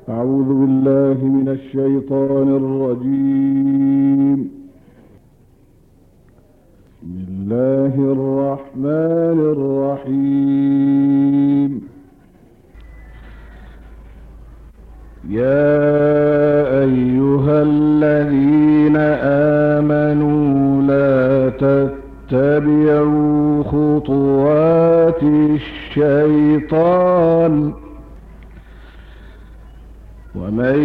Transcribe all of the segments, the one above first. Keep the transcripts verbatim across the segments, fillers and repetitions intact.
أعوذ بالله من الشيطان الرجيم. بسم الله الرحمن الرحيم. يا أيها الذين آمنوا لا تتبعوا خطوات الشيطان ومن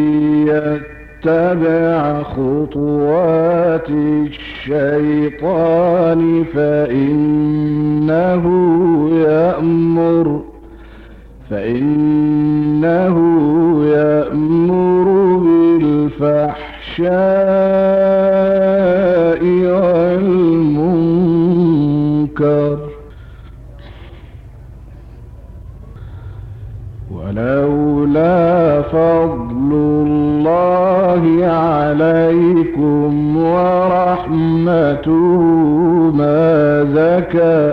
يتبع خطوات الشيطان فإنه يأمر فإنه يأمر بالفحشاء والمنكر ولولا فضل الله عليكم ورحمته ما زكى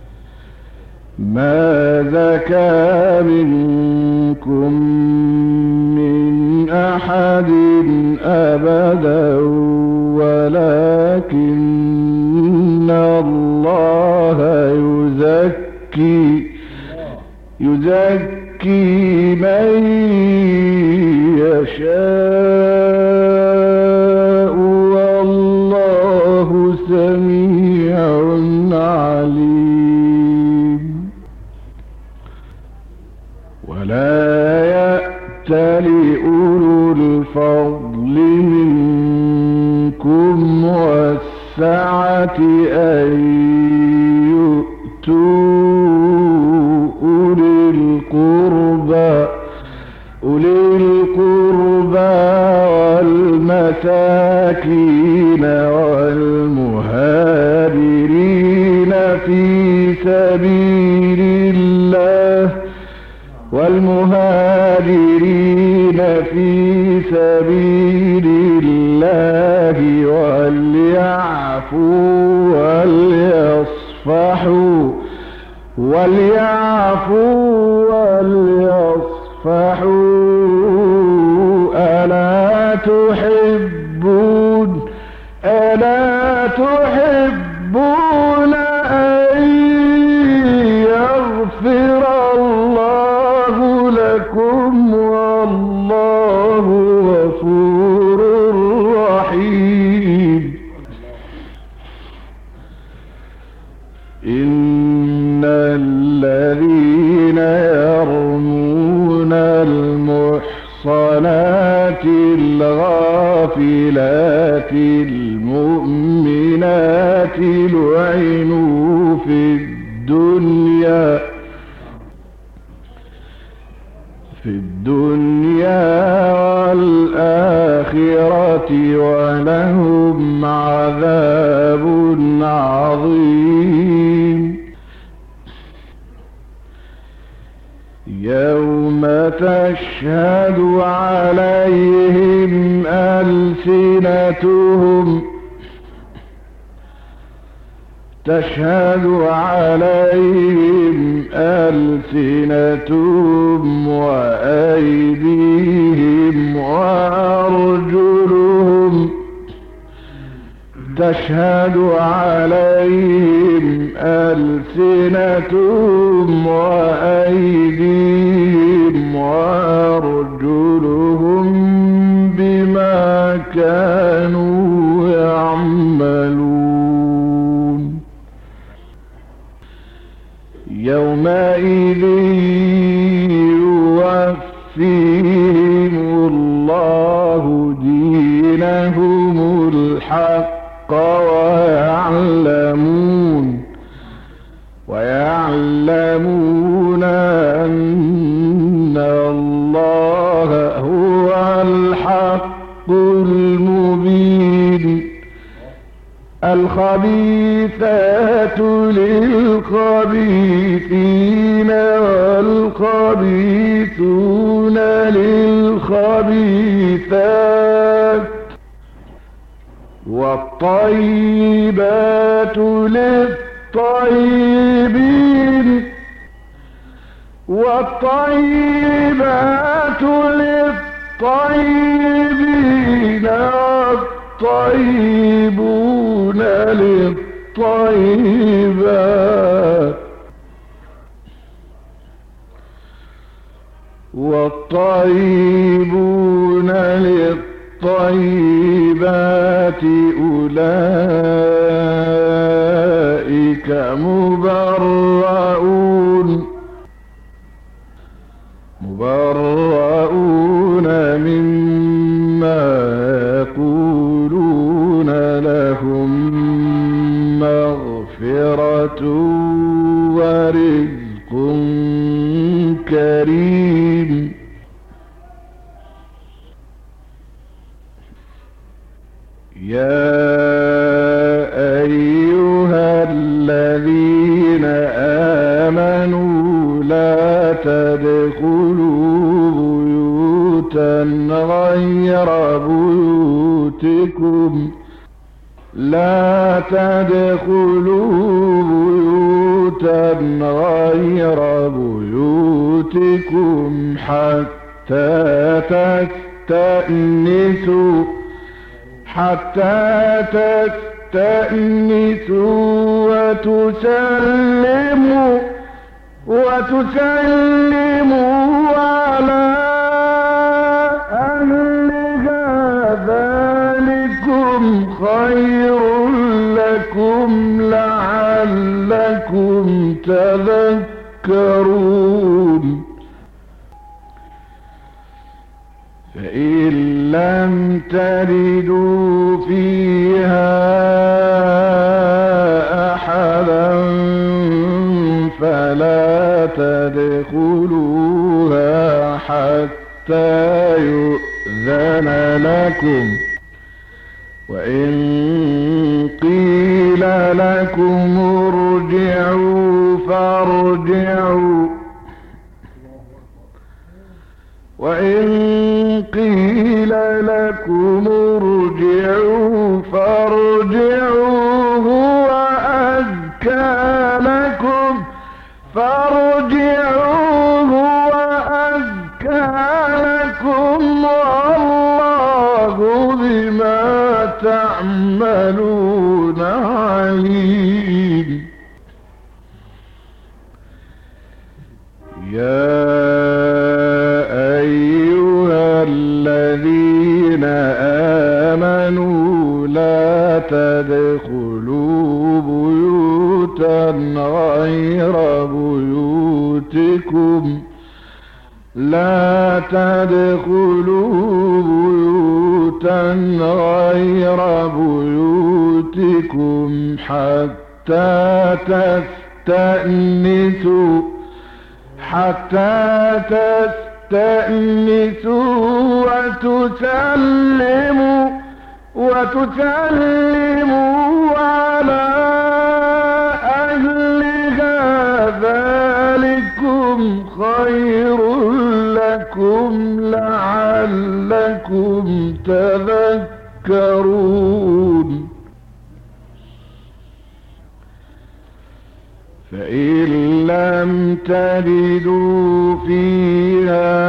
ما زكى منكم من أحد أبدا ولكن الله يزكي يزكي من يشاء والله سميع عليم. ولا يأتل أولو الفضل منكم والسعة أن يؤتوا أولي القربى أولي القربى والمساكين والمهاجرين في سبيل الله والمهاجرين في سبيل الله وليعفوا وليصفحوا وليعفوا وليصفحوا ألا تحبون ألا تحبون أن يغفر الله لكم والله غفور رحيم. إن الذين يرمون المحصنات الغافلات المؤمنات لعنوا في الدنيا في الدنيا والآخرة ولهم عذاب عظيم. يوم تشهد عليهم ألسنتهم تشهد عليهم ألسنتهم وأيديهم وأرجلهم تشهد عليهم ألسنتهم وأيديهم وأرجلهم بما كانوا يعملون. يومئذ يوفيهم الله دينهم الحق ويعلمون ويعلمون أن الله هو الحق المبين. الخبيثات للخبيثين والخبيثون للخبيثات والطيبات للطيبين والطيبات للطيبين للطيبين والطيبون للطيبات والطيبون للطيبات أولئك مبرؤون مبرؤون مما يقولون لهم مغفرة ورزق كريم. يا أيها الذين آمنوا لا تدخلوا بيوتا غير بيوتكم لا تدخلوا بيوتا غير بيوتكم حتى تستأنسوا حتى تستأنسوا وتسلموا وتسلموا على أهلها ذلكم خير لكم لعلكم تذكرون. فإن لم تجدوا فيها أحدا فلا تدخلوها حتى يؤذن لكم وإن قيل لكم ارجعوا فارجعوا وإن قيل لكم ارجعوا فارجعوا هو أزكى لكم فارجعوا هو أزكى لكم والله بما تعملون عليم. يا الذين آمنوا لا تدخلوا بيوتا غير بيوتكم لا تدخلوا بيوتا غير بيوتكم حتى تستأنسوا حتى تستأنسوا تأنسوا وتسلموا وتسلموا على أهلها ذلكم خير لكم لعلكم تذكرون. فإن لم تجدوا فيها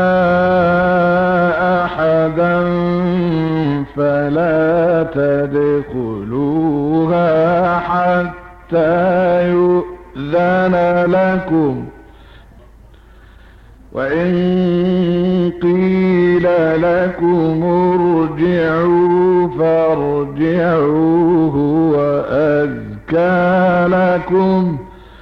أحدا فلا تدخلوها حتى يؤذن لكم وإن قيل لكم ارجعوا فارجعوا هو أزكى لكم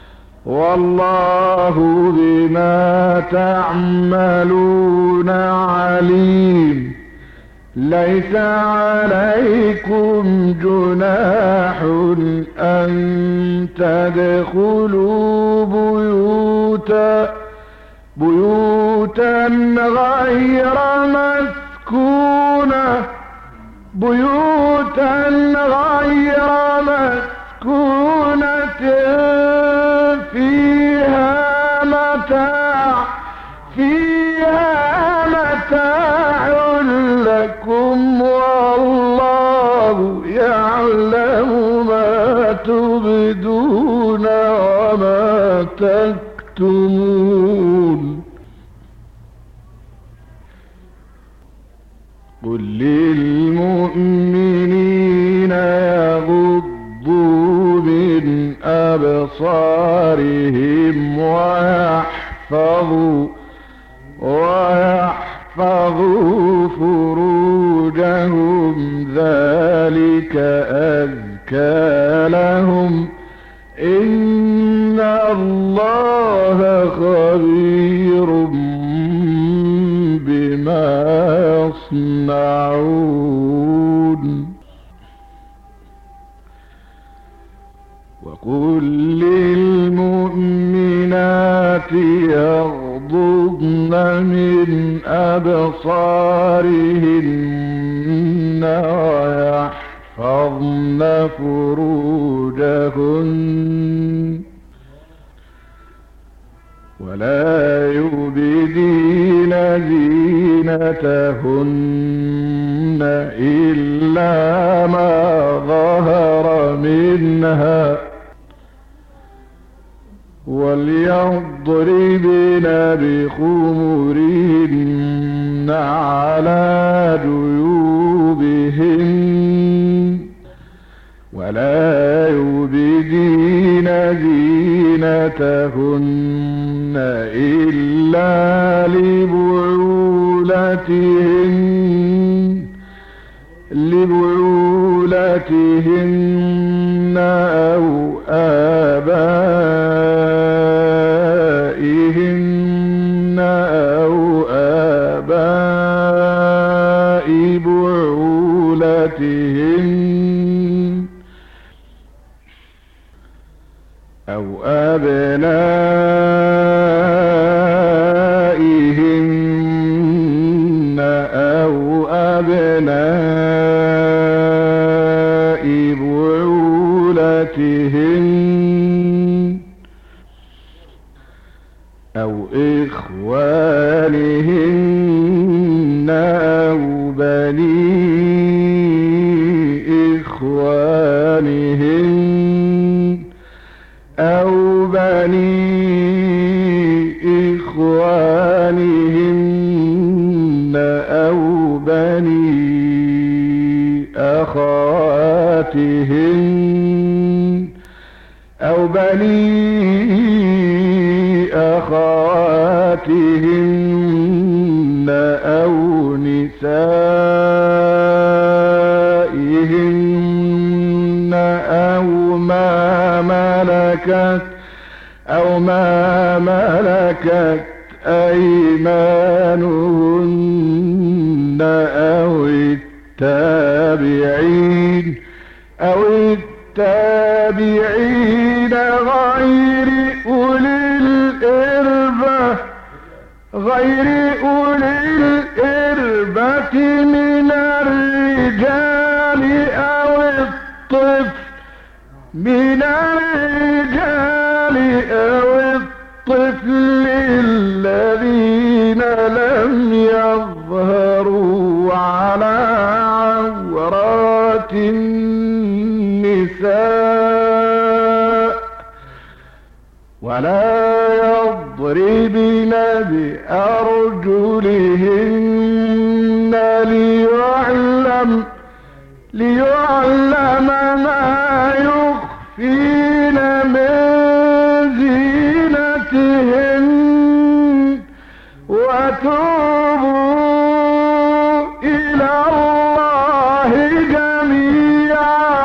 والله بما تعملون عليم. ليس عليكم جناح أن تدخلوا بيوتا بيوتا غير مسكونة بيوتا غير مسكونة فيها متاع فيها متاع لكم والله يعلم ما تبدون وما تكتمون. قل للمؤمنين يغضوا من أبصارهم ويحفظوا ويحفظوا فروجهم ذلك أزكى لهم إن الله خبير بما يصنعون وقل للمؤمنات يغضضن من أبصارهن ويحفظن فروجهن ولا يبدين زينتهن إلا ما ظهر منها وليضربن بخمرهن على جيوبهن ولا يبدين زينتهن إلا لبعولتهن لبعولتهن أو آبائهن أو آباء بعولتهن أو أبنائهن أو أبناء بعولتهن أو إخوانهن أو بني إخوانهن أو بني إخوانهن أو بني أخواتهن أو بني أخواتهن أو نسائهن أو ما ملكت أو ما ملكت أيمانهن أو التابعين أو التابعين غير أولي الإربة غير أولي الإربة من الرجال أو الطفل من الرجال أو الطفل الذين لم يظهروا على عورات النساء ولا يضربن بأرجلهن ليعلم ليعلم ما يخفين من زينتهن وتوبوا إلى الله جميعا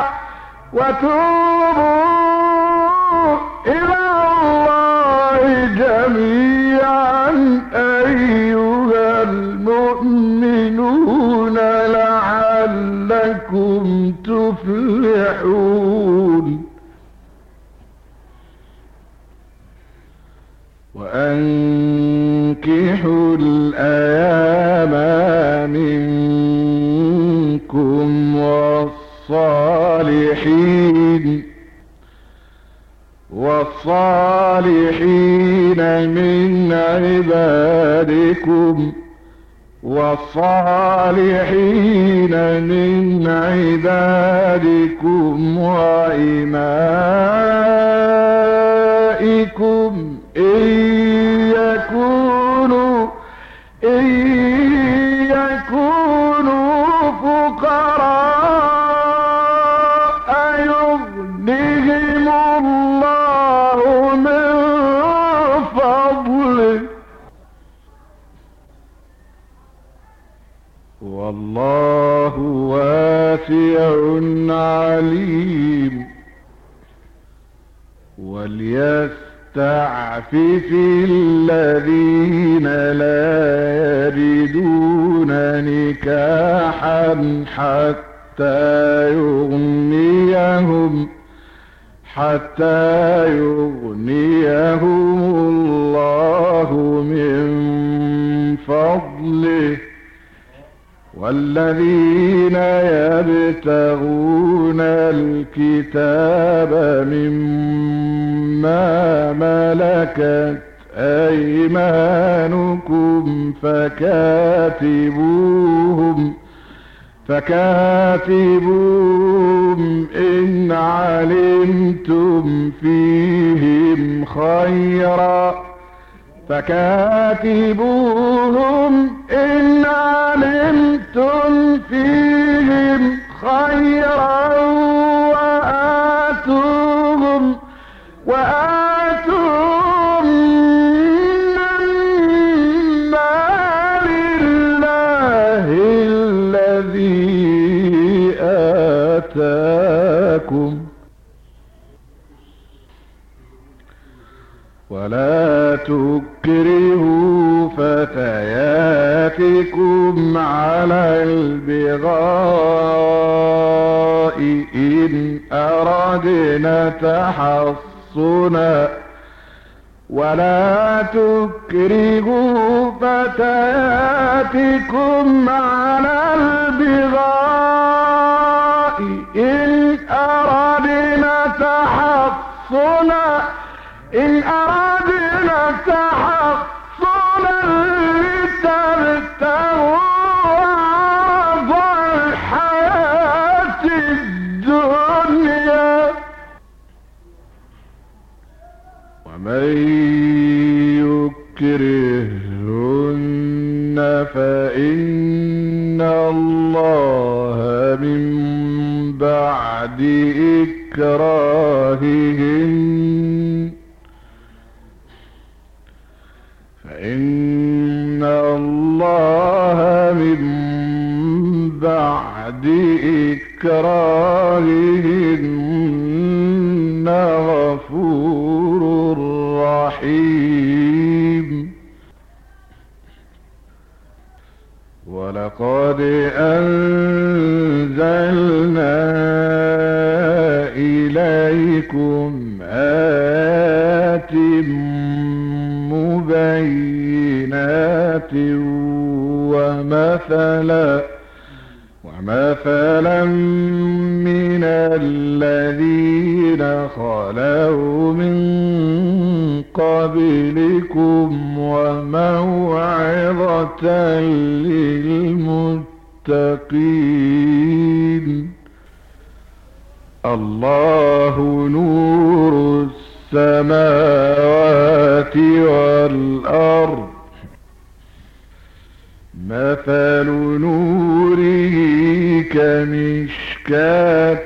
وتوبوا إلى الله جميعا أيها المؤمنون لعلكم تفلحون وأنكحوا الأيام منكم والصالحين والصالحين من عبادكم والصالحين من عبادكم وإمائكم إن يكونوا إن يكونوا والله واسع عليم. وليستعفف الذين لا يجدون نكاحا حتى يغنيهم حتى يغنيهم الله من فضله، والذين يبتغون الكتاب مما ملكت أيمانكم فكاتبوهم فكاتبوهم إن علمتم فيهم خيرا فكاتبوهم إن علمتم فيهم خيرا وآتوهم وآتوهم من مال الله الذي آتاكم، ولا تكرهوا فتياتكم على البغاء إن أردنا تحصنا ولا تكرهوا فتياتكم على البغاء إن أردنا تحصنا إن أردنا تحصنا لتبتغوا عرض الحياة الدنيا، ومن يكرهن فإن الله من بعد إكراههن فإن الله من بعد إكراههن غفور رحيم. ولقد أنزلنا إليكم آيات مبينات ومثلا ومثلا من الذين خلوا من قبلكم وموعظة للمتقين. الله نور السماوات والأرض، مثل نوره كمشكاة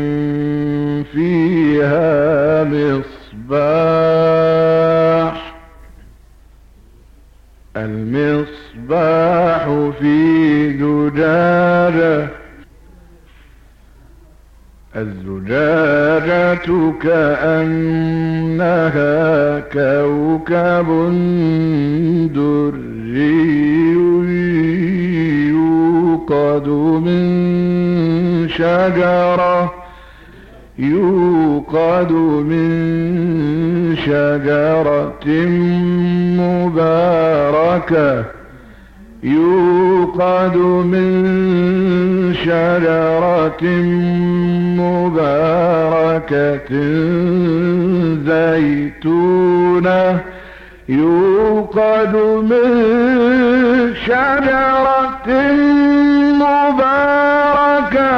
فيها مصباح المصباح في زجاجة الزجاجة كأنها كوكب دري يوقد من شجرة يوقد من شجرة مباركة يوقد من شجرة مباركة زيتونة يوقد من شجرة مباركة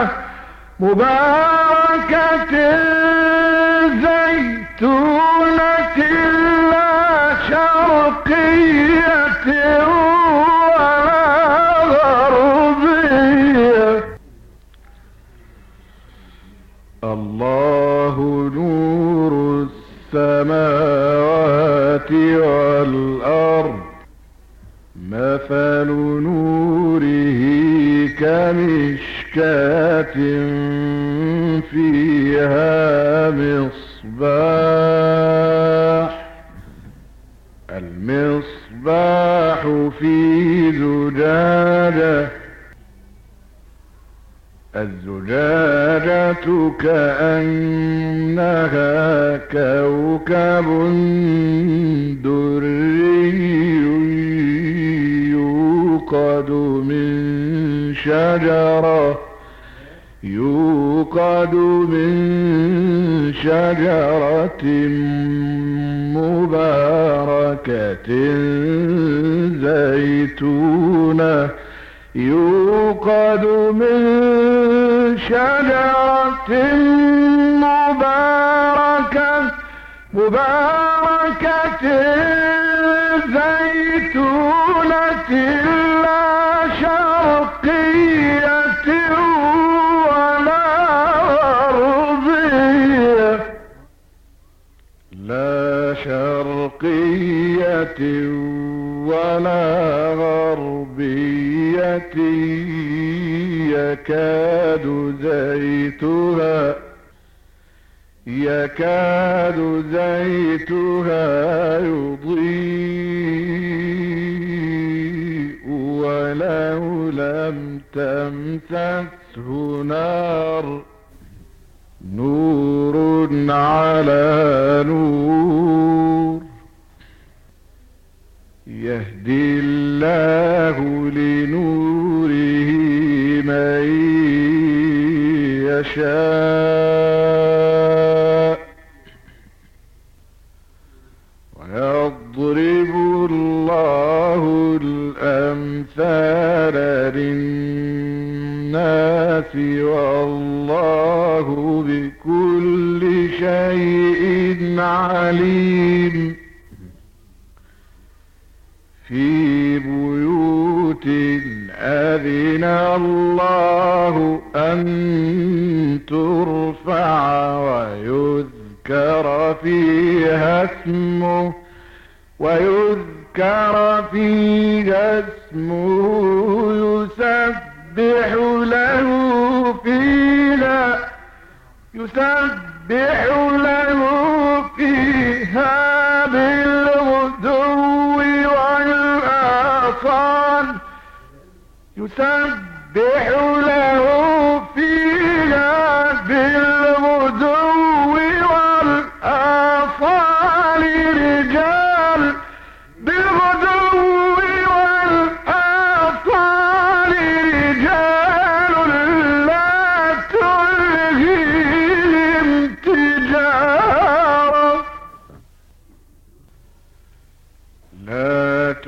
مباركة زيتونة لا شرقية ولا غربية. الله نور السماوات والأرض، مثل نوره كمشكاة فيها مصباح المصباح في زجاجة الزجاجة كأنها كوكب دري يوقد من شجرة يوقد من شجرة مباركة زيتونة يوقد من شجرة مباركة مباركة زيتونة لا شرقية ولا غربية لا شرقية ولا غربية يكاد زيتها يكاد زيتها يضيء ولو لم تمسسه نار نور على نور يهدي الله لنوره من يشاء ويضرب الله الأمثال للناس والله بكل شيء عليم في بيوت أذن الله أن ترفع ويذكر فيها اسمه ويذكر فيها اسمه يسبح له فيها يسبح له فيها بالغدو والآصال يسبح له فيها بالغدو والآصال رجال بالغدو والآصال رجال لا تلهيهم تجارة لا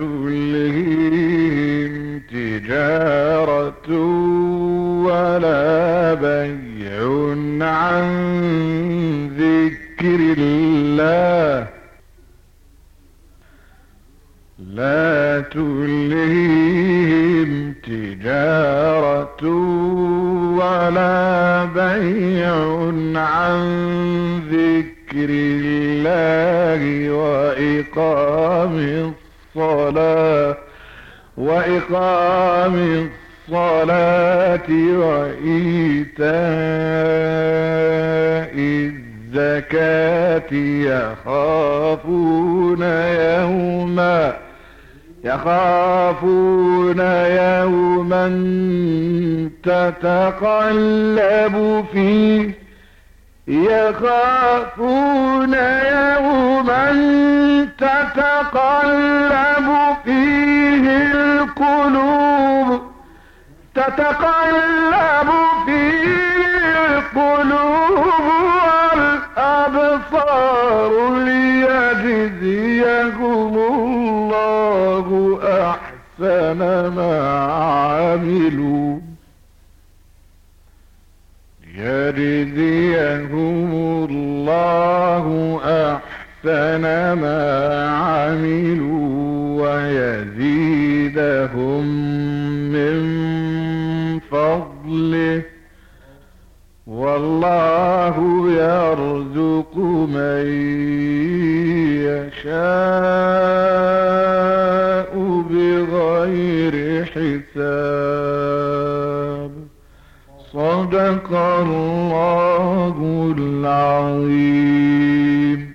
تلهيهم تجارة ولا بيع عن ذكر الله لا تلهيهم تجارة ولا بيع عن ذكر الله وإقام الصلاة وإقام الصلاة وإيتاء الزكاة يخافون يوما يخافون يوما تتقلب فيه يخافون يوما تتقلب فيه القلوب تتقلب فيه القلوب والأبصار ليجزيهم الله أحسن ما عملوا يجزيهم الله أحسن ما عملوا ويزيدهم من فضله والله يرزق من يشاء. يشاء بغير حساب. صدق الله العظيم.